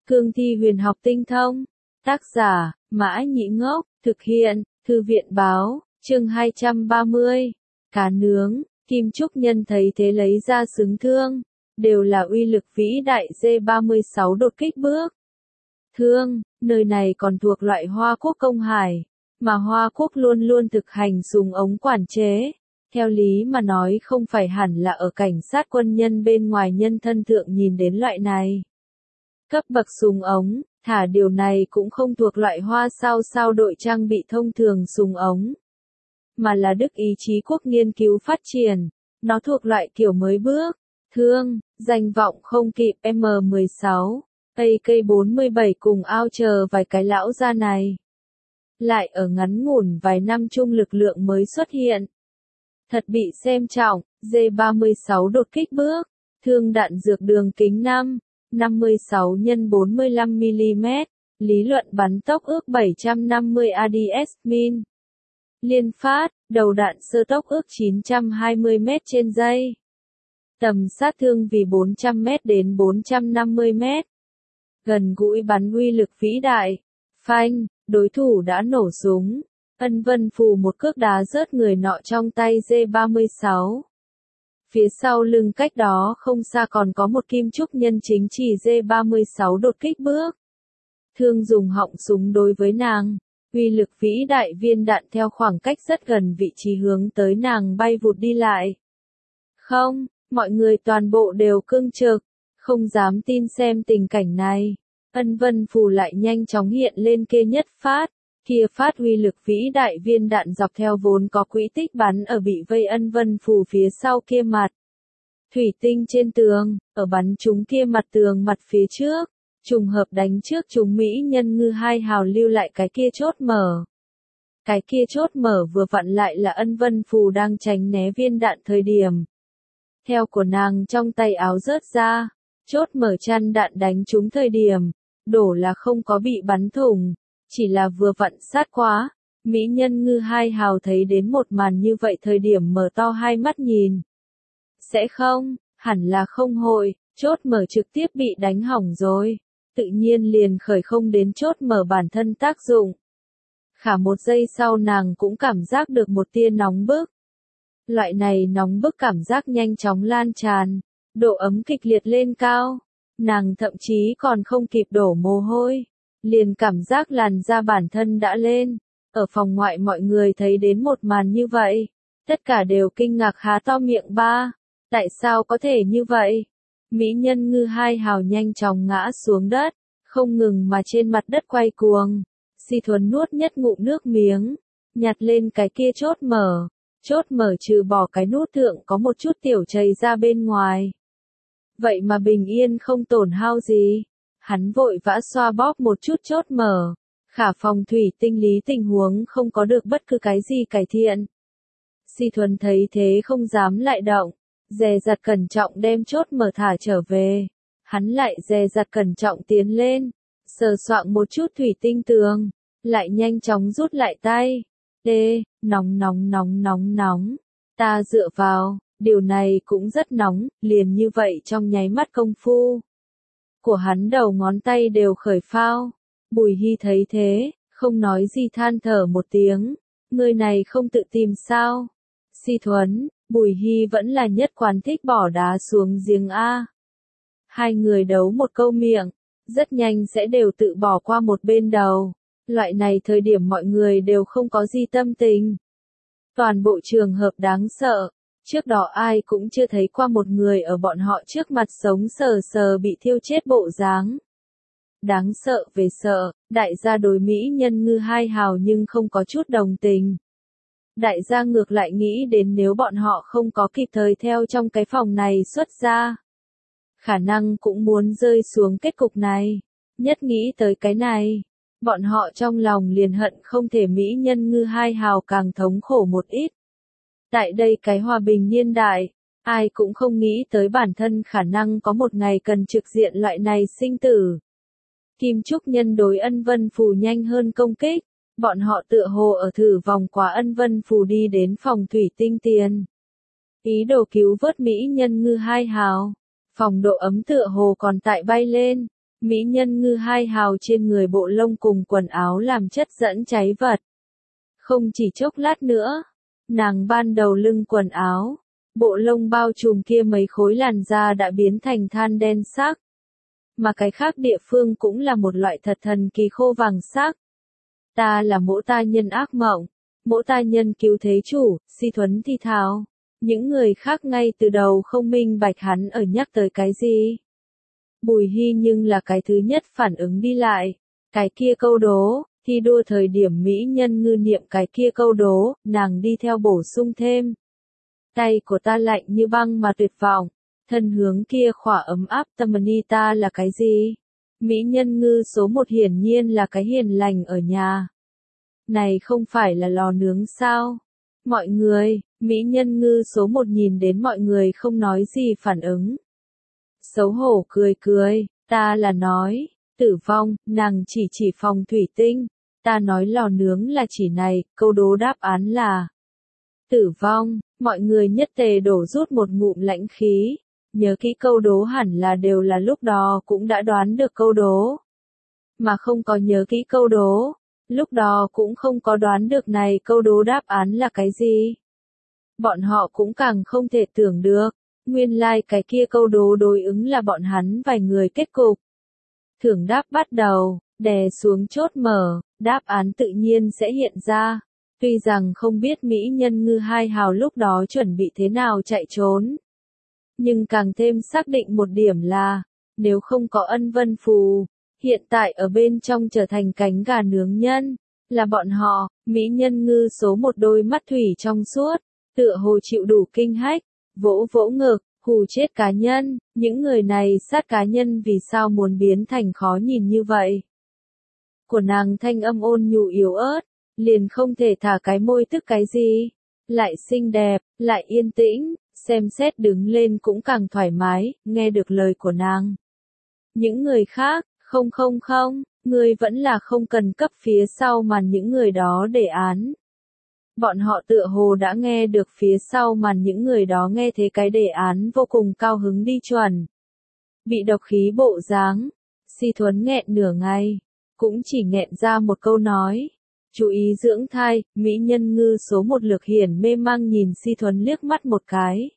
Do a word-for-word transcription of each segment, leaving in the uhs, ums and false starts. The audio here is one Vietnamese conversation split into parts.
Cương thi huyền học tinh thông. Tác giả, Mã Nhĩ Ngốc, thực hiện, Thư viện Báo, chương hai trăm ba mươi. Cá nướng, Kim Trúc Nhân thấy thế lấy ra xứng thương, đều là uy lực vĩ đại D ba mươi sáu đột kích bước. Thương, nơi này còn thuộc loại Hoa Quốc công hải, mà Hoa Quốc luôn luôn thực hành súng ống quản chế. Theo lý mà nói không phải hẳn là ở cảnh sát quân nhân bên ngoài nhân thân thượng nhìn đến loại này. Cấp bậc súng ống, thả điều này cũng không thuộc loại Hoa sao sao đội trang bị thông thường súng ống, mà là Đức ý chí quốc nghiên cứu phát triển, nó thuộc loại kiểu mới bước. Thương, danh vọng không kịp M mười sáu, A K bốn mươi bảy cùng ao chờ vài cái lão gia này. Lại ở ngắn ngủn vài năm chung lực lượng mới xuất hiện. Thật bị xem trọng, D ba mươi sáu đột kích bước, thương đạn dược đường kính năm, năm mươi sáu nhân bốn mươi lăm mi li mét, lý luận bắn tốc ước bảy trăm năm mươi A D S min. Liên phát, đầu đạn sơ tốc ước chín trăm hai mươi mét trên giây. Tầm sát thương vì bốn trăm mét đến bốn trăm năm mươi mét. Gần gũi bắn uy lực vĩ đại. Phanh, đối thủ đã nổ súng. Ân Vân Phù một cước đá rớt người nọ trong tay D ba mươi sáu. Phía sau lưng cách đó không xa còn có một Kim Trúc Nhân chính chỉ D ba mươi sáu đột kích bước. Thương dùng họng súng đối với nàng. Uy lực vĩ đại viên đạn theo khoảng cách rất gần vị trí hướng tới nàng bay vụt đi lại. Không, mọi người toàn bộ đều cương trực, không dám tin xem tình cảnh này. Ân Vân Phù lại nhanh chóng hiện lên kia nhất phát, kia phát uy lực vĩ đại viên đạn dọc theo vốn có quỹ tích bắn ở bị vây Ân Vân Phù phía sau kia mặt. Thủy tinh trên tường, ở bắn trúng kia mặt tường mặt phía trước. Trùng hợp đánh trước chúng Mỹ nhân ngư hai hào lưu lại cái kia chốt mở. Cái kia chốt mở vừa vặn lại là Ân Vân Phù đang tránh né viên đạn thời điểm. Theo của nàng trong tay áo rớt ra, chốt mở chăn đạn đánh trúng thời điểm, đổ là không có bị bắn thủng, chỉ là vừa vặn sát quá. Mỹ nhân ngư hai hào thấy đến một màn như vậy thời điểm mở to hai mắt nhìn. Sẽ không, hẳn là không hội, chốt mở trực tiếp bị đánh hỏng rồi. Tự nhiên liền khởi không đến chốt mở bản thân tác dụng. Khả một giây sau nàng cũng cảm giác được một tia nóng bức. Loại này nóng bức cảm giác nhanh chóng lan tràn, độ ấm kịch liệt lên cao. Nàng thậm chí còn không kịp đổ mồ hôi, liền cảm giác làn da bản thân đã lên. Ở phòng ngoại mọi người thấy đến một màn như vậy, tất cả đều kinh ngạc há to miệng ba. Tại sao có thể như vậy? Mỹ nhân ngư hai hào nhanh chóng ngã xuống đất, không ngừng mà trên mặt đất quay cuồng. Si Thuần nuốt nhất ngụm nước miếng, nhặt lên cái kia chốt mở. Chốt mở trừ bỏ cái nút thượng có một chút tiểu chảy ra bên ngoài. Vậy mà bình yên không tổn hao gì. Hắn vội vã xoa bóp một chút chốt mở. Khả phòng thủy tinh lý tình huống không có được bất cứ cái gì cải thiện. Si Thuần thấy thế không dám lại động. Dè dặt cẩn trọng đem chốt mở thả trở về. Hắn lại dè dặt cẩn trọng tiến lên, sờ soạng một chút thủy tinh tường, lại nhanh chóng rút lại tay. Ê, nóng nóng nóng nóng nóng. Ta dựa vào, điều này cũng rất nóng, liền như vậy trong nháy mắt công phu. Của hắn đầu ngón tay đều khởi phao. Bùi Hy thấy thế, không nói gì than thở một tiếng. Người này không tự tìm sao? Si Thuấn, Bùi Hy vẫn là nhất quán thích bỏ đá xuống giếng A. Hai người đấu một câu miệng, rất nhanh sẽ đều tự bỏ qua một bên đầu. Loại này thời điểm mọi người đều không có gì tâm tình. Toàn bộ trường hợp đáng sợ, trước đó ai cũng chưa thấy qua một người ở bọn họ trước mặt sống sờ sờ bị thiêu chết bộ dáng. Đáng sợ về sợ, đại gia đối Mỹ nhân ngư hai hào nhưng không có chút đồng tình. Đại gia ngược lại nghĩ đến nếu bọn họ không có kịp thời theo trong cái phòng này xuất ra, khả năng cũng muốn rơi xuống kết cục này. Nhất nghĩ tới cái này, bọn họ trong lòng liền hận không thể Mỹ nhân ngư hai hào càng thống khổ một ít. Tại đây cái hòa bình niên đại, ai cũng không nghĩ tới bản thân khả năng có một ngày cần trực diện loại này sinh tử. Kim Trúc Nhân đối Ân Vân Phù nhanh hơn công kích. Bọn họ tựa hồ ở thử vòng qua Ân Vân Phù đi đến phòng thủy tinh tiền. Ý đồ cứu vớt Mỹ nhân ngư hai hào. Phòng độ ấm tựa hồ còn tại bay lên. Mỹ nhân ngư hai hào trên người bộ lông cùng quần áo làm chất dẫn cháy vật. Không chỉ chốc lát nữa, nàng ban đầu lưng quần áo, bộ lông bao trùm kia mấy khối làn da đã biến thành than đen sắc. Mà cái khác địa phương cũng là một loại thật thần kỳ khô vàng sắc. Ta là mỗ ta nhân ác mộng, mỗ ta nhân cứu thế chủ, Si Thuấn thi thào. Những người khác ngay từ đầu không minh bạch hắn ở nhắc tới cái gì. Bùi Hy nhưng là cái thứ nhất phản ứng đi lại. Cái kia câu đố, thi đua thời điểm Mỹ nhân ngư niệm cái kia câu đố, nàng đi theo bổ sung thêm. Tay của ta lạnh như băng mà tuyệt vọng, thân hướng kia khỏa ấm áp Tamani ta là cái gì? Mỹ nhân ngư số một hiển nhiên là cái hiền lành ở nhà. Này không phải là lò nướng sao? Mọi người, Mỹ nhân ngư số một nhìn đến mọi người không nói gì phản ứng. Xấu hổ cười cười, ta là nói, tử vong, nàng chỉ chỉ phòng thủy tinh, ta nói lò nướng là chỉ này, câu đố đáp án là tử vong, mọi người nhất tề đổ rút một ngụm lãnh khí, nhớ kỹ câu đố hẳn là đều là lúc đó cũng đã đoán được câu đố. Mà không có nhớ kỹ câu đố, lúc đó cũng không có đoán được này câu đố đáp án là cái gì. Bọn họ cũng càng không thể tưởng được, nguyên lai like cái kia câu đố đối ứng là bọn hắn vài người kết cục. Thưởng đáp bắt đầu, đè xuống chốt mở, đáp án tự nhiên sẽ hiện ra. Tuy rằng không biết Mỹ nhân ngư hai hào lúc đó chuẩn bị thế nào chạy trốn. Nhưng càng thêm xác định một điểm là, nếu không có ân vân phù, hiện tại ở bên trong trở thành cánh gà nướng nhân, là bọn họ, Mỹ nhân ngư số một đôi mắt thủy trong suốt, tựa hồ chịu đủ kinh hách, vỗ vỗ ngực, hù chết cá nhân, những người này sát cá nhân vì sao muốn biến thành khó nhìn như vậy. Của nàng thanh âm ôn nhu yếu ớt, liền không thể thả cái môi tức cái gì, lại xinh đẹp, lại yên tĩnh, xem xét đứng lên cũng càng thoải mái, nghe được lời của nàng. Những người khác, không không không, người vẫn là không cần cấp phía sau màn những người đó đề án. Bọn họ tựa hồ đã nghe được phía sau màn những người đó nghe thế cái đề án vô cùng cao hứng đi chuẩn. Bị độc khí bộ dáng, Si Thuấn nghẹn nửa ngày, cũng chỉ nghẹn ra một câu nói. Chú ý dưỡng thai, Mỹ nhân ngư số một Lược Hiển mê mang nhìn Si Thuấn liếc mắt một cái.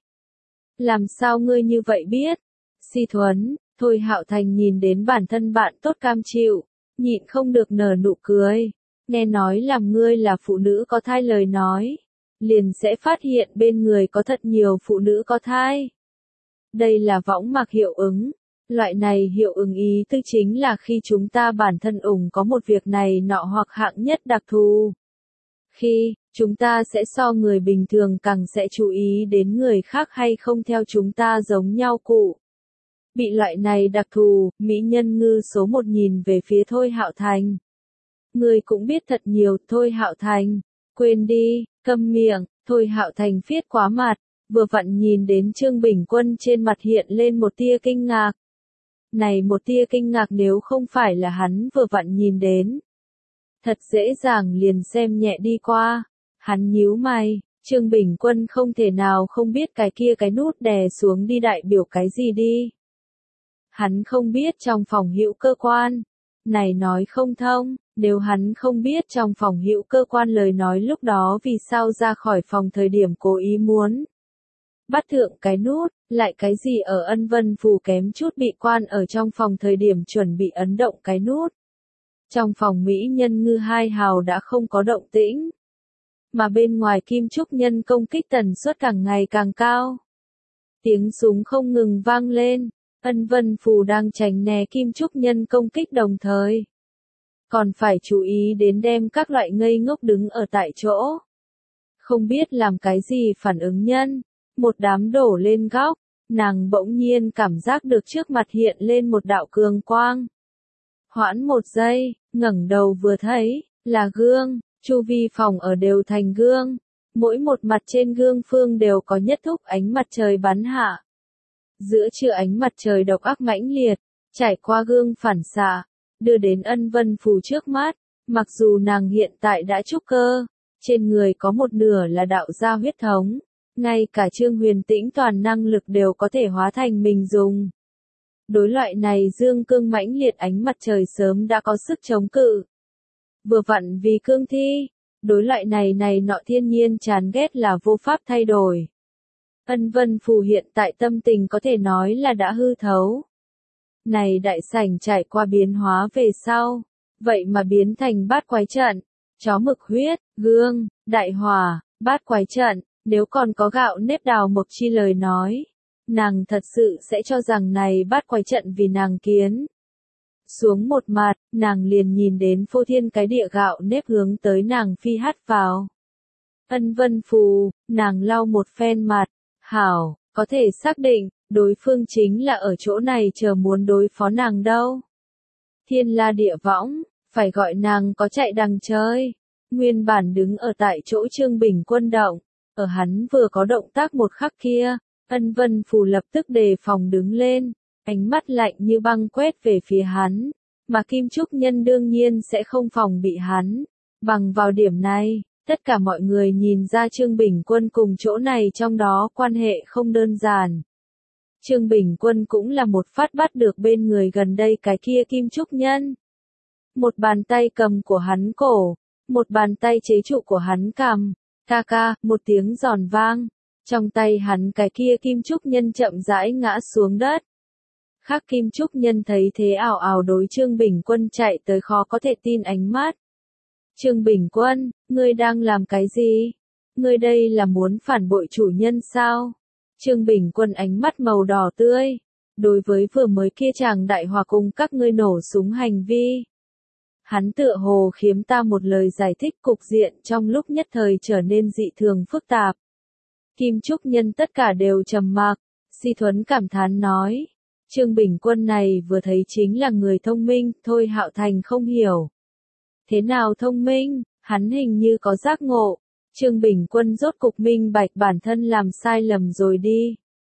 Làm sao ngươi như vậy biết? Si Thuấn, Thôi Hạo Thành nhìn đến bản thân bạn tốt cam chịu, nhịn không được nở nụ cười. Nghe nói làm ngươi là phụ nữ có thai lời nói, liền sẽ phát hiện bên người có thật nhiều phụ nữ có thai. Đây là võng mạc hiệu ứng. Loại này hiệu ứng ý tư chính là khi chúng ta bản thân ủng có một việc này nọ hoặc hạng nhất đặc thù. Khi, chúng ta sẽ so người bình thường càng sẽ chú ý đến người khác hay không theo chúng ta giống nhau cụ. Bị loại này đặc thù, Mỹ nhân ngư số một nhìn về phía Thôi Hạo Thành. Người cũng biết thật nhiều, Thôi Hạo Thành. Quên đi, câm miệng, Thôi Hạo Thành phiết quá mặt, vừa vặn nhìn đến Trương Bình Quân trên mặt hiện lên một tia kinh ngạc. Này một tia kinh ngạc nếu không phải là hắn vừa vặn nhìn đến. Thật dễ dàng liền xem nhẹ đi qua. Hắn nhíu mày, Trương Bình Quân không thể nào không biết cái kia cái nút đè xuống đi đại biểu cái gì đi. Hắn không biết trong phòng hữu cơ quan. Này nói không thông, nếu hắn không biết trong phòng hữu cơ quan lời nói lúc đó vì sao ra khỏi phòng thời điểm cố ý muốn. Bắt thượng cái nút, lại cái gì ở ân vân phù kém chút bị quan ở trong phòng thời điểm chuẩn bị ấn động cái nút. Trong phòng Mỹ nhân ngư hai hào đã không có động tĩnh. Mà bên ngoài Kim Trúc Nhân công kích tần suất càng ngày càng cao. Tiếng súng không ngừng vang lên, ân vân phù đang tránh né Kim Trúc Nhân công kích đồng thời. Còn phải chú ý đến đem các loại ngây ngốc đứng ở tại chỗ. Không biết làm cái gì phản ứng nhân. Một đám đổ lên góc, nàng bỗng nhiên cảm giác được trước mặt hiện lên một đạo cường quang. Hoãn một giây, ngẩng đầu vừa thấy, là gương, chu vi phòng ở đều thành gương. Mỗi một mặt trên gương phương đều có nhất thúc ánh mặt trời bắn hạ. Giữa trưa ánh mặt trời độc ác mãnh liệt, trải qua gương phản xạ, đưa đến ân vân phù trước mắt. Mặc dù nàng hiện tại đã trúc cơ, trên người có một nửa là đạo gia huyết thống. Ngay cả Trương Huyền Tĩnh toàn năng lực đều có thể hóa thành mình dùng. Đối loại này dương cương mãnh liệt ánh mặt trời sớm đã có sức chống cự. Vừa vặn vì cương thi, đối loại này này nọ thiên nhiên chán ghét là vô pháp thay đổi. Ân Vân Phù hiện tại tâm tình có thể nói là đã hư thấu. Này đại sảnh trải qua biến hóa về sau, vậy mà biến thành bát quái trận, chó mực huyết, gương, đại hỏa, bát quái trận, nếu còn có gạo nếp đào mộc chi lời nói, nàng thật sự sẽ cho rằng này bát quái trận vì nàng kiến. Xuống một mặt, nàng liền nhìn đến phô thiên cái địa gạo nếp hướng tới nàng phi hắt vào. Ân Vân Phù, nàng lau một phen mặt, hảo, có thể xác định, đối phương chính là ở chỗ này chờ muốn đối phó nàng đâu. Thiên la địa võng, phải gọi nàng có chạy đằng chơi. Nguyên bản đứng ở tại chỗ Trương Bình Quân động, ở hắn vừa có động tác một khắc kia, Ân Vân Phù lập tức đề phòng đứng lên, ánh mắt lạnh như băng quét về phía hắn, mà Kim Trúc Nhân đương nhiên sẽ không phòng bị hắn. Bằng vào điểm này, tất cả mọi người nhìn ra Trương Bình Quân cùng chỗ này trong đó quan hệ không đơn giản. Trương Bình Quân cũng là một phát bắt được bên người gần đây cái kia Kim Trúc Nhân. Một bàn tay cầm của hắn cổ, một bàn tay chế trụ của hắn cằm, ca ca, một tiếng giòn vang, trong tay hắn cái kia Kim Trúc Nhân chậm rãi ngã xuống đất. Khác Kim Trúc Nhân thấy thế ảo ảo đối Trương Bình Quân chạy tới khó có thể tin ánh mắt. Trương Bình Quân, ngươi đang làm cái gì? Ngươi đây là muốn phản bội chủ nhân sao? Trương Bình Quân ánh mắt màu đỏ tươi, đối với vừa mới kia chàng đại hòa cùng các ngươi nổ súng hành vi. Hắn tựa hồ khiếm ta một lời giải thích cục diện trong lúc nhất thời trở nên dị thường phức tạp. Kim Trúc Nhân tất cả đều trầm mặc, Si Thuấn cảm thán nói. Trương Bình Quân này vừa thấy chính là người thông minh, thôi Hạo Thành không hiểu. Thế nào thông minh, hắn hình như có giác ngộ. Trương Bình Quân rốt cục minh bạch bản thân làm sai lầm rồi đi.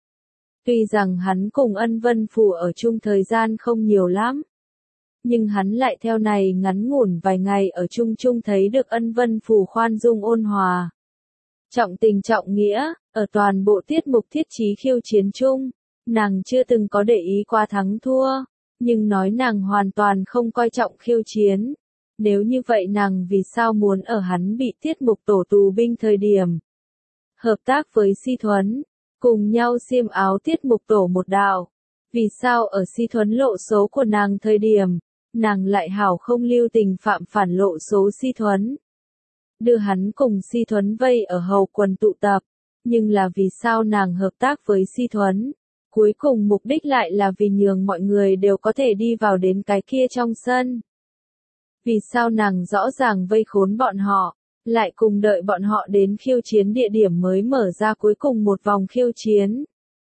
Tuy rằng hắn cùng Ân Vân Phù ở chung thời gian không nhiều lắm, nhưng hắn lại theo này ngắn ngủn vài ngày ở chung chung thấy được Ân Vân Phù khoan dung ôn hòa. Trọng tình trọng nghĩa, ở toàn bộ tiết mục thiết chí khiêu chiến chung, nàng chưa từng có để ý qua thắng thua, nhưng nói nàng hoàn toàn không coi trọng khiêu chiến. Nếu như vậy nàng vì sao muốn ở hắn bị tiết mục tổ tù binh thời điểm hợp tác với Si Thuấn, cùng nhau xiêm áo tiết mục tổ một đạo. Vì sao ở Si Thuấn lộ số của nàng thời điểm, nàng lại hảo không lưu tình phạm phản lộ số Si Thuấn. Đưa hắn cùng Si Thuấn vây ở hầu quần tụ tập, nhưng là vì sao nàng hợp tác với Si Thuấn. Cuối cùng mục đích lại là vì nhường mọi người đều có thể đi vào đến cái kia trong sân. Vì sao nàng rõ ràng vây khốn bọn họ, lại cùng đợi bọn họ đến khiêu chiến địa điểm mới mở ra cuối cùng một vòng khiêu chiến.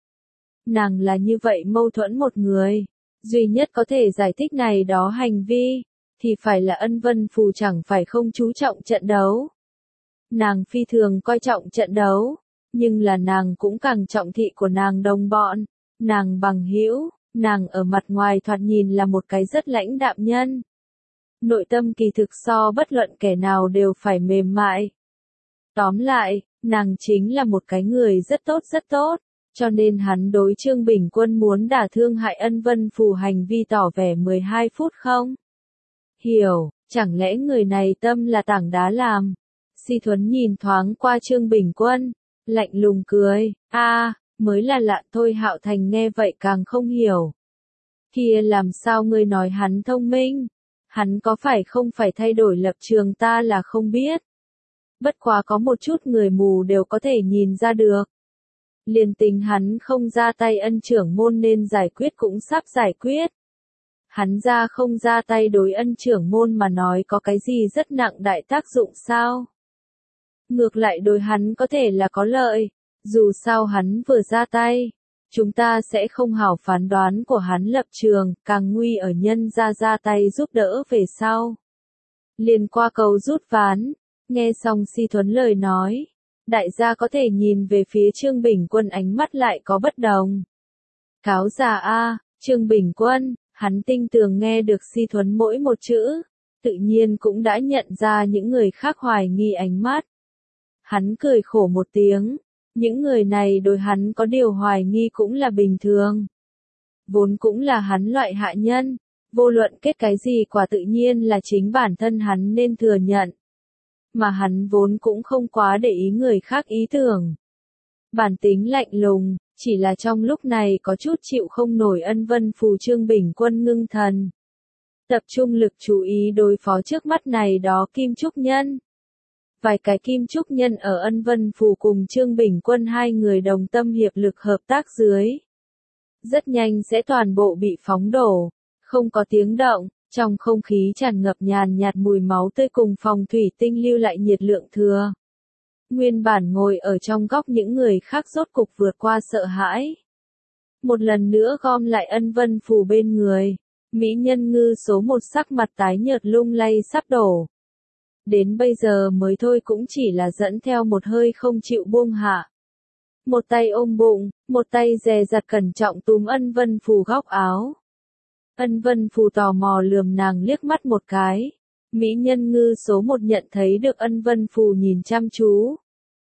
Nàng là như vậy mâu thuẫn một người, duy nhất có thể giải thích này đó hành vi, thì phải là Ân Vân Phù chẳng phải không chú trọng trận đấu. Nàng phi thường coi trọng trận đấu, nhưng là nàng cũng càng trọng thị của nàng đồng bọn, nàng bằng hữu, nàng ở mặt ngoài thoạt nhìn là một cái rất lãnh đạm nhân. Nội tâm kỳ thực so bất luận kẻ nào đều phải mềm mại. Tóm lại, nàng chính là một cái người rất tốt rất tốt, cho nên hắn đối Trương Bình Quân muốn đả thương hại Ân Vân Phù hành vi tỏ vẻ mười hai phút không? Hiểu, chẳng lẽ người này tâm là tảng đá làm? Si Thuấn nhìn thoáng qua Trương Bình Quân, lạnh lùng cười, a, à, mới là lạ thôi. Hạo Thành nghe vậy càng không hiểu. Kia làm sao ngươi nói hắn thông minh? Hắn có phải không phải thay đổi lập trường ta là không biết. Bất quá có một chút người mù đều có thể nhìn ra được. Liền tình hắn không ra tay ân trưởng môn nên giải quyết cũng sắp giải quyết. Hắn ra không ra tay đối ân trưởng môn mà nói có cái gì rất nặng đại tác dụng sao? Ngược lại đối hắn có thể là có lợi, dù sao hắn vừa ra tay. Chúng ta sẽ không hảo phán đoán của hắn lập trường, càng nguy ở nhân ra ra tay giúp đỡ về sau. Liền qua cầu rút ván, nghe xong Si Thuấn lời nói, đại gia có thể nhìn về phía Trương Bình Quân ánh mắt lại có bất đồng. Cáo già a, Trương Bình Quân, hắn tinh tường nghe được Si Thuấn mỗi một chữ, tự nhiên cũng đã nhận ra những người khác hoài nghi ánh mắt. Hắn cười khổ một tiếng. Những người này đối hắn có điều hoài nghi cũng là bình thường. vốn cũng là hắn loại hạ nhân, vô luận kết cái gì quả tự nhiên là chính bản thân hắn nên thừa nhận. Mà hắn vốn cũng không quá để ý người khác ý tưởng. Bản tính lạnh lùng, chỉ là trong lúc này có chút chịu không nổi Ân Vân Phù. Trương Bình Quân ngưng thần. Tập trung lực chú ý đối phó trước mắt này đó Kim Trúc Nhân. Vài cái Kim Trúc Nhân ở Ân Vân Phù cùng Trương Bình Quân hai người đồng tâm hiệp lực hợp tác dưới. Rất nhanh sẽ toàn bộ bị phóng đổ, không có tiếng động, trong không khí tràn ngập nhàn nhạt mùi máu tươi cùng phòng thủy tinh lưu lại nhiệt lượng thừa. Nguyên bản ngồi ở trong góc những người khác rốt cục vượt qua sợ hãi. Một lần nữa gom lại Ân Vân Phù bên người, mỹ nhân ngư số một sắc mặt tái nhợt lung lay sắp đổ. Đến bây giờ mới thôi cũng chỉ là dẫn theo một hơi không chịu buông hạ. Một tay ôm bụng, một tay dè dặt cẩn trọng túm Ân Vân Phù góc áo. Ân Vân Phù tò mò lườm nàng liếc mắt một cái. Mỹ nhân ngư số một nhận thấy được Ân Vân Phù nhìn chăm chú.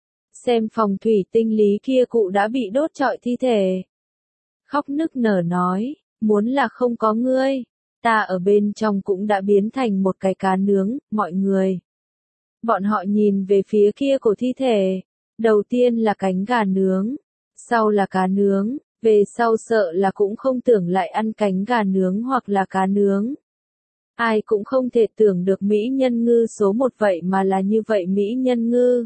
Xem phòng thủy tinh lý kia cụ đã bị đốt trọi thi thể. Khóc nức nở nói, muốn là không có ngươi, ta ở bên trong cũng đã biến thành một cái cá nướng, mọi người. Bọn họ nhìn về phía kia của thi thể. Đầu tiên là cánh gà nướng, sau là cá nướng, về sau sợ là cũng không tưởng lại ăn cánh gà nướng hoặc là cá nướng. Ai cũng không thể tưởng được mỹ nhân ngư số một vậy mà là như vậy mỹ nhân ngư.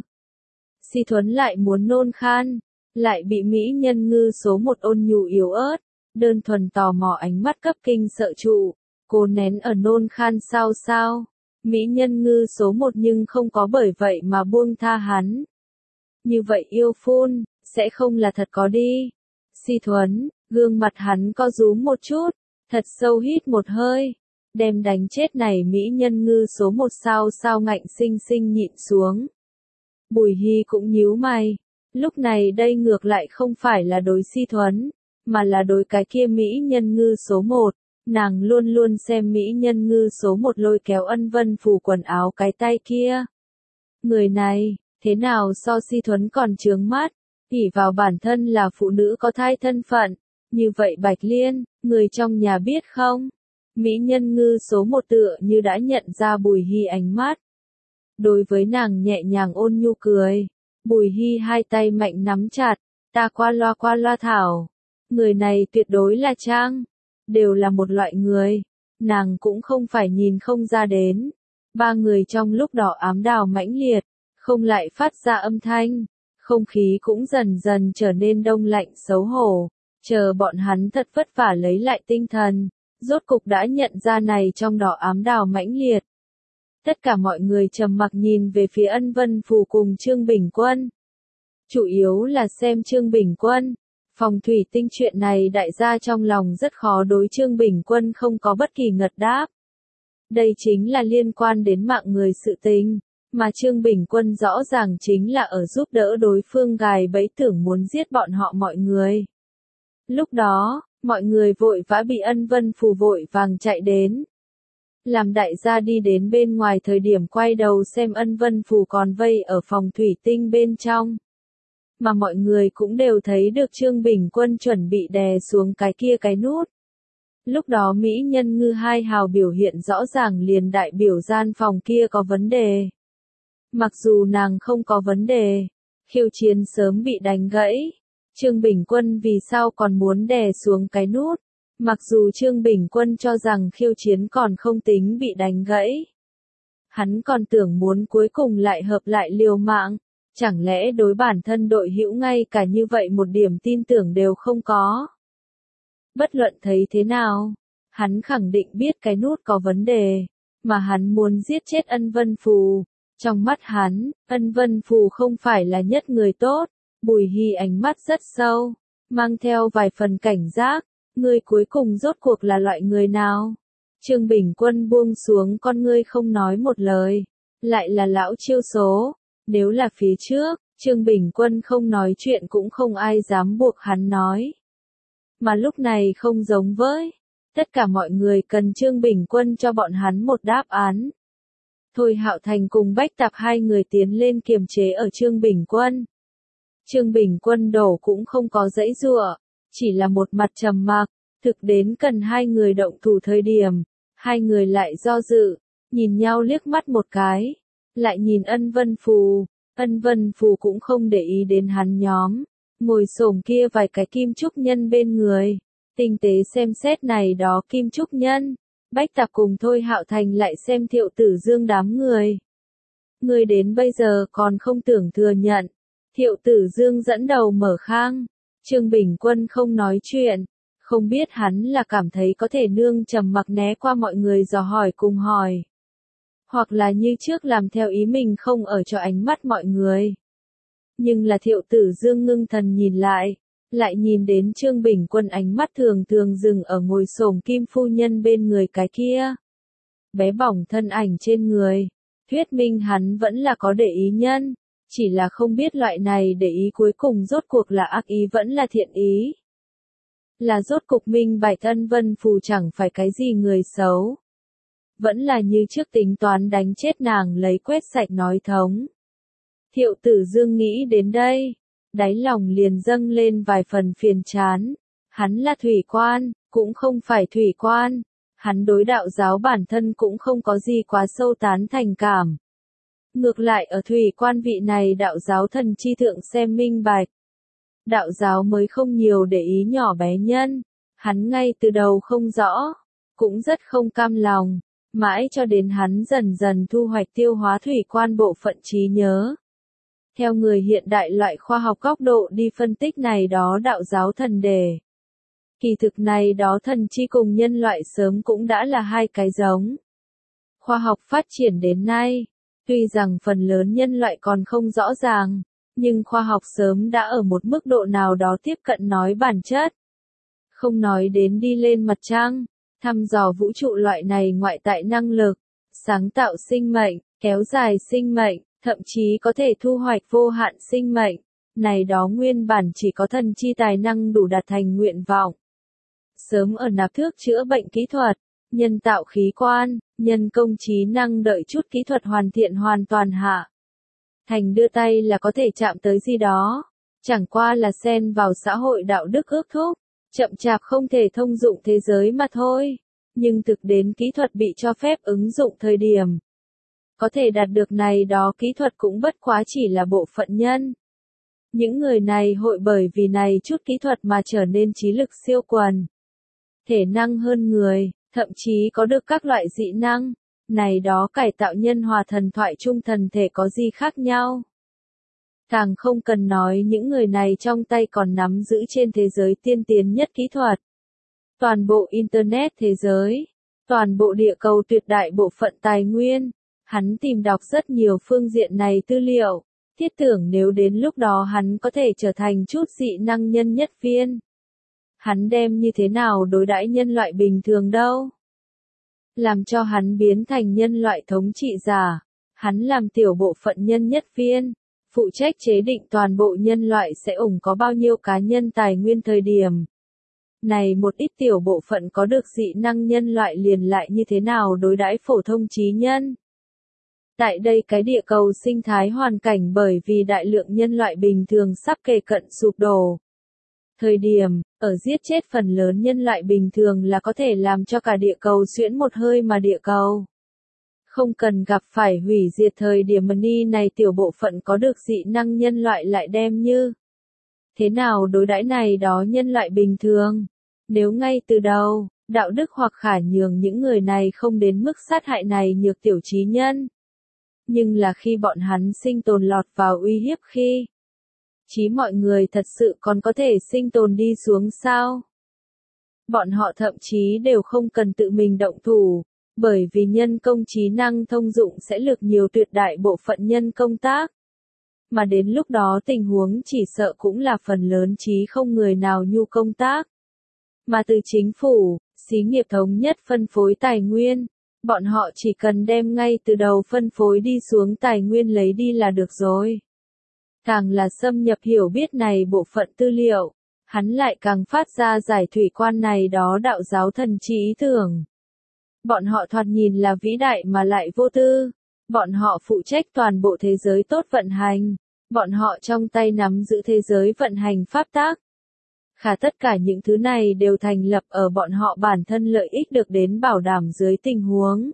Si Thuấn lại muốn nôn khan, lại bị mỹ nhân ngư số một ôn nhu yếu ớt, đơn thuần tò mò ánh mắt cấp kinh sợ trụ, cô nén ở nôn khan sao sao. Mỹ nhân ngư số một nhưng không có bởi vậy mà buông tha hắn. Như vậy yêu phun, sẽ không là thật có đi. Si Thuấn, gương mặt hắn co rúm một chút, thật sâu hít một hơi, đem đánh chết này mỹ nhân ngư số một sao sao ngạnh sinh sinh nhịn xuống. Bùi Hy cũng nhíu mày, lúc này đây ngược lại không phải là đối Si Thuấn, mà là đối cái kia mỹ nhân ngư số một. Nàng luôn luôn xem mỹ nhân ngư số một lôi kéo Ân Vân Phù quần áo cái tay kia. Người này, thế nào so Si Thuấn còn chướng mắt, ỷ vào bản thân là phụ nữ có thai thân phận, như vậy Bạch Liên, người trong nhà biết không? Mỹ nhân ngư số một tựa như đã nhận ra Bùi Hy ánh mắt. Đối với nàng nhẹ nhàng ôn nhu cười, Bùi Hy hai tay mạnh nắm chặt, ta qua loa qua loa thảo. Người này tuyệt đối là Trang, đều là một loại người, nàng cũng không phải nhìn không ra đến. Ba người trong lúc đỏ ám đào mãnh liệt, không lại phát ra âm thanh, không khí cũng dần dần trở nên đông lạnh xấu hổ, chờ bọn hắn thật vất vả lấy lại tinh thần, rốt cục đã nhận ra này trong đỏ ám đào mãnh liệt. Tất cả mọi người trầm mặc nhìn về phía Ân Vân Phù cùng Trương Bình Quân. Chủ yếu là xem Trương Bình Quân. Phòng thủy tinh chuyện này đại gia trong lòng rất khó đối Trương Bình Quân không có bất kỳ ngật đáp. Đây chính là liên quan đến mạng người sự tình, mà Trương Bình Quân rõ ràng chính là ở giúp đỡ đối phương gài bẫy tưởng muốn giết bọn họ mọi người. Lúc đó, mọi người vội vã bị Ân Vân Phù vội vàng chạy đến. Làm đại gia đi đến bên ngoài thời điểm quay đầu xem Ân Vân Phù còn vây ở phòng thủy tinh bên trong. Mà mọi người cũng đều thấy được Trương Bình Quân chuẩn bị đè xuống cái kia cái nút. Lúc đó mỹ nhân ngư hai hào biểu hiện rõ ràng liền đại biểu gian phòng kia có vấn đề. Mặc dù nàng không có vấn đề, khiêu chiến sớm bị đánh gãy. Trương Bình Quân vì sao còn muốn đè xuống cái nút? Mặc dù Trương Bình Quân cho rằng khiêu chiến còn không tính bị đánh gãy. Hắn còn tưởng muốn cuối cùng lại hợp lại liều mạng. Chẳng lẽ đối bản thân đội hữu ngay cả như vậy một điểm tin tưởng đều không có? Bất luận thấy thế nào, hắn khẳng định biết cái nút có vấn đề, mà hắn muốn giết chết Ân Vân Phù. Trong mắt hắn, Ân Vân Phù không phải là nhất người tốt. Bùi Hy ánh mắt rất sâu, mang theo vài phần cảnh giác, ngươi cuối cùng rốt cuộc là loại người nào? Trương Bình Quân buông xuống con ngươi không nói một lời, lại là lão chiêu số. Nếu là phía trước, Trương Bình Quân không nói chuyện cũng không ai dám buộc hắn nói. Mà lúc này không giống với, tất cả mọi người cần Trương Bình Quân cho bọn hắn một đáp án. Thôi Hạo Thành cùng Bách Tạp hai người tiến lên kiềm chế ở Trương Bình Quân. Trương Bình Quân đổ cũng không có dãy dụa, chỉ là một mặt trầm mặc, Thực đến cần hai người động thủ thời điểm, hai người lại do dự, nhìn nhau liếc mắt một cái, lại nhìn Ân Vân Phù, Ân Vân Phù cũng không để ý đến hắn nhóm, ngồi xổm kia vài cái kim trúc nhân bên người, tinh tế xem xét này đó kim trúc nhân, Bách Tạp cùng Thôi Hạo Thành lại xem Thiệu Tử Dương đám người. Người đến bây giờ còn không tưởng thừa nhận, Thiệu Tử Dương dẫn đầu mở khang, Trương Bình Quân không nói chuyện, không biết hắn là cảm thấy có thể nương trầm mặc né qua mọi người dò hỏi cùng hỏi. Hoặc là như trước làm theo ý mình không ở cho ánh mắt mọi người. Nhưng là Thiệu Tử Dương ngưng thần nhìn lại, lại nhìn đến Trương Bình Quân ánh mắt thường thường dừng ở ngồi xổm Kim phu nhân bên người cái kia. Bé bỏng thân ảnh trên người, thuyết minh hắn vẫn là có để ý nhân, chỉ là không biết loại này để ý cuối cùng rốt cuộc là ác ý vẫn là thiện ý. Là rốt cục minh bạch Ân Vân Phù chẳng phải cái gì người xấu. Vẫn là như trước tính toán đánh chết nàng lấy quét sạch nói thống. Thiệu Tử Dương nghĩ đến đây, đáy lòng liền dâng lên vài phần phiền chán. Hắn là thủy quan, cũng không phải thủy quan. Hắn đối đạo giáo bản thân cũng không có gì quá sâu tán thành cảm. Ngược lại ở thủy quan vị này đạo giáo thần chi thượng xem minh bạch. Đạo giáo mới không nhiều để ý nhỏ bé nhân. Hắn ngay từ đầu không rõ, cũng rất không cam lòng. Mãi cho đến hắn dần dần thu hoạch tiêu hóa thủy quan bộ phận trí nhớ. Theo người hiện đại loại khoa học góc độ đi phân tích này đó đạo giáo thần đề. Kỳ thực này đó thần chi cùng nhân loại sớm cũng đã là hai cái giống. Khoa học phát triển đến nay, tuy rằng phần lớn nhân loại còn không rõ ràng, nhưng khoa học sớm đã ở một mức độ nào đó tiếp cận nói bản chất. Không nói đến đi lên mặt trăng, thăm dò vũ trụ loại này ngoại tại năng lực, sáng tạo sinh mệnh, kéo dài sinh mệnh, thậm chí có thể thu hoạch vô hạn sinh mệnh. Này đó nguyên bản chỉ có thần chi tài năng đủ đạt thành nguyện vọng. Sớm ở nạp thước chữa bệnh kỹ thuật, nhân tạo khí quan, nhân công trí năng đợi chút kỹ thuật hoàn thiện hoàn toàn hạ. Thành đưa tay là có thể chạm tới gì đó, chẳng qua là xen vào xã hội đạo đức ước thúc, chậm chạp không thể thông dụng thế giới mà thôi. Nhưng thực đến kỹ thuật bị cho phép ứng dụng thời điểm. Có thể đạt được này đó kỹ thuật cũng bất quá chỉ là bộ phận nhân. Những người này hội bởi vì này chút kỹ thuật mà trở nên trí lực siêu quần. Thể năng hơn người, thậm chí có được các loại dị năng. Này đó cải tạo nhân hòa thần thoại trung thần thể có gì khác nhau. Càng không cần nói những người này trong tay còn nắm giữ trên thế giới tiên tiến nhất kỹ thuật. Toàn bộ Internet thế giới, toàn bộ địa cầu tuyệt đại bộ phận tài nguyên. Hắn tìm đọc rất nhiều phương diện này tư liệu, thiết tưởng nếu đến lúc đó hắn có thể trở thành chút dị năng nhân nhất viên. Hắn đem như thế nào đối đãi nhân loại bình thường đâu? Làm cho hắn biến thành nhân loại thống trị giả, hắn làm tiểu bộ phận nhân nhất viên, phụ trách chế định toàn bộ nhân loại sẽ ủng có bao nhiêu cá nhân tài nguyên thời điểm. Này một ít tiểu bộ phận có được dị năng nhân loại liền lại như thế nào đối đãi phổ thông trí nhân? Tại đây cái địa cầu sinh thái hoàn cảnh bởi vì đại lượng nhân loại bình thường sắp kề cận sụp đổ. Thời điểm, ở giết chết phần lớn nhân loại bình thường là có thể làm cho cả địa cầu xuyễn một hơi mà địa cầu. Không cần gặp phải hủy diệt thời điểm ni này tiểu bộ phận có được dị năng nhân loại lại đem như. Thế nào đối đãi này đó nhân loại bình thường? Nếu ngay từ đầu, đạo đức hoặc khả nhường những người này không đến mức sát hại này nhược tiểu trí nhân. Nhưng là khi bọn hắn sinh tồn lọt vào uy hiếp khi, chí mọi người thật sự còn có thể sinh tồn đi xuống sao? Bọn họ thậm chí đều không cần tự mình động thủ, bởi vì nhân công trí năng thông dụng sẽ lược nhiều tuyệt đại bộ phận nhân công tác. Mà đến lúc đó tình huống chỉ sợ cũng là phần lớn chí không người nào nhu công tác. Mà từ chính phủ, xí nghiệp thống nhất phân phối tài nguyên, bọn họ chỉ cần đem ngay từ đầu phân phối đi xuống tài nguyên lấy đi là được rồi. Càng là xâm nhập hiểu biết này bộ phận tư liệu, hắn lại càng phát ra giải thủy quan này đó đạo giáo thần trí ý tưởng. Bọn họ thoạt nhìn là vĩ đại mà lại vô tư. Bọn họ phụ trách toàn bộ thế giới tốt vận hành. Bọn họ trong tay nắm giữ thế giới vận hành pháp tác. Khả tất cả những thứ này đều thành lập ở bọn họ bản thân lợi ích được đến bảo đảm dưới tình huống.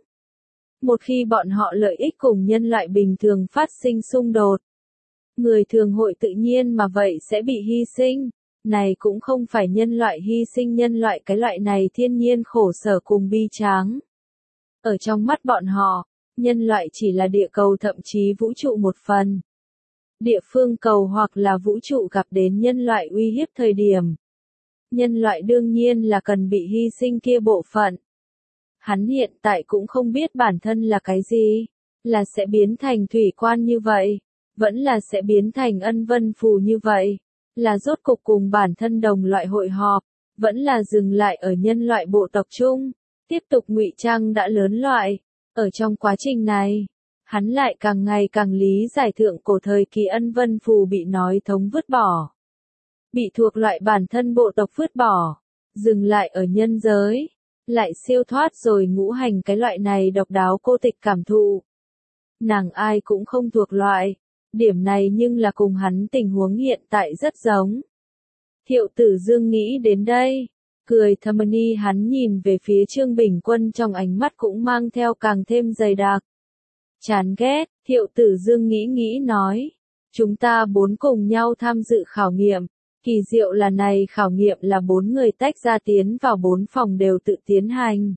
Một khi bọn họ lợi ích cùng nhân loại bình thường phát sinh xung đột, người thường hội tự nhiên mà vậy sẽ bị hy sinh. Này cũng không phải nhân loại hy sinh nhân loại, cái loại này thiên nhiên khổ sở cùng bi tráng. Ở trong mắt bọn họ, nhân loại chỉ là địa cầu thậm chí vũ trụ một phần. Địa phương cầu hoặc là vũ trụ gặp đến nhân loại uy hiếp thời điểm. Nhân loại đương nhiên là cần bị hy sinh kia bộ phận. Hắn hiện tại cũng không biết bản thân là cái gì, là sẽ biến thành thủy quan như vậy, vẫn là sẽ biến thành ân vân phù như vậy, là rốt cục cùng bản thân đồng loại hội họp, vẫn là dừng lại ở nhân loại bộ tộc chung, tiếp tục ngụy trang đã lớn loại. Ở trong quá trình này, hắn lại càng ngày càng lý giải thượng cổ thời kỳ ân vân phù bị nói thống vứt bỏ. Bị thuộc loại bản thân bộ tộc vứt bỏ, dừng lại ở nhân giới, lại siêu thoát rồi ngũ hành cái loại này độc đáo cô tịch cảm thụ. Nàng ai cũng không thuộc loại, điểm này nhưng là cùng hắn tình huống hiện tại rất giống. Thiệu Tử Dương nghĩ đến đây, cười thầm ni, hắn nhìn về phía Trương Bình Quân trong ánh mắt cũng mang theo càng thêm dày đặc. Chán ghét, Thiệu Tử Dương nghĩ nghĩ nói, chúng ta bốn cùng nhau tham dự khảo nghiệm, kỳ diệu là này khảo nghiệm là bốn người tách ra tiến vào bốn phòng đều tự tiến hành.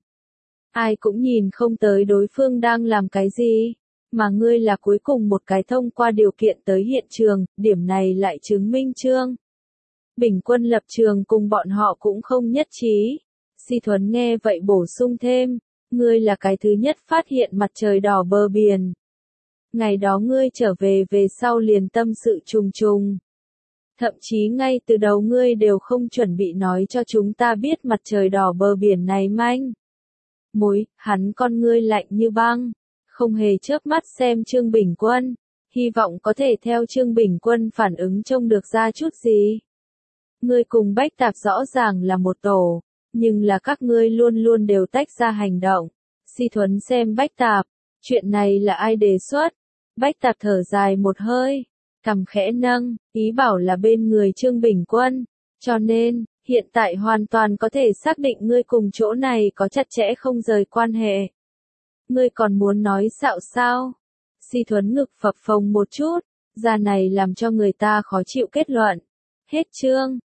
Ai cũng nhìn không tới đối phương đang làm cái gì, mà ngươi là cuối cùng một cái thông qua điều kiện tới hiện trường, điểm này lại chứng minh Trương Bình Quân lập trường cùng bọn họ cũng không nhất trí. Si Thuấn nghe vậy bổ sung thêm, ngươi là cái thứ nhất phát hiện mặt trời đỏ bờ biển. Ngày đó ngươi trở về về sau liền tâm sự trùng trùng. Thậm chí ngay từ đầu ngươi đều không chuẩn bị nói cho chúng ta biết mặt trời đỏ bờ biển này manh mối. Hắn con ngươi lạnh như băng, không hề chớp mắt xem Trương Bình Quân, hy vọng có thể theo Trương Bình Quân phản ứng trông được ra chút gì. Ngươi cùng Bách Tạp rõ ràng là một tổ, nhưng là các ngươi luôn luôn đều tách ra hành động. Si Thuấn xem Bách Tạp, chuyện này là ai đề xuất? Bách Tạp thở dài một hơi, cằm khẽ nâng, ý bảo là bên người Trương Bình Quân, cho nên, hiện tại hoàn toàn có thể xác định ngươi cùng chỗ này có chặt chẽ không rời quan hệ. Ngươi còn muốn nói xạo sao? Si Thuấn ngực phập phồng một chút, ra này làm cho người ta khó chịu kết luận. Hết chương.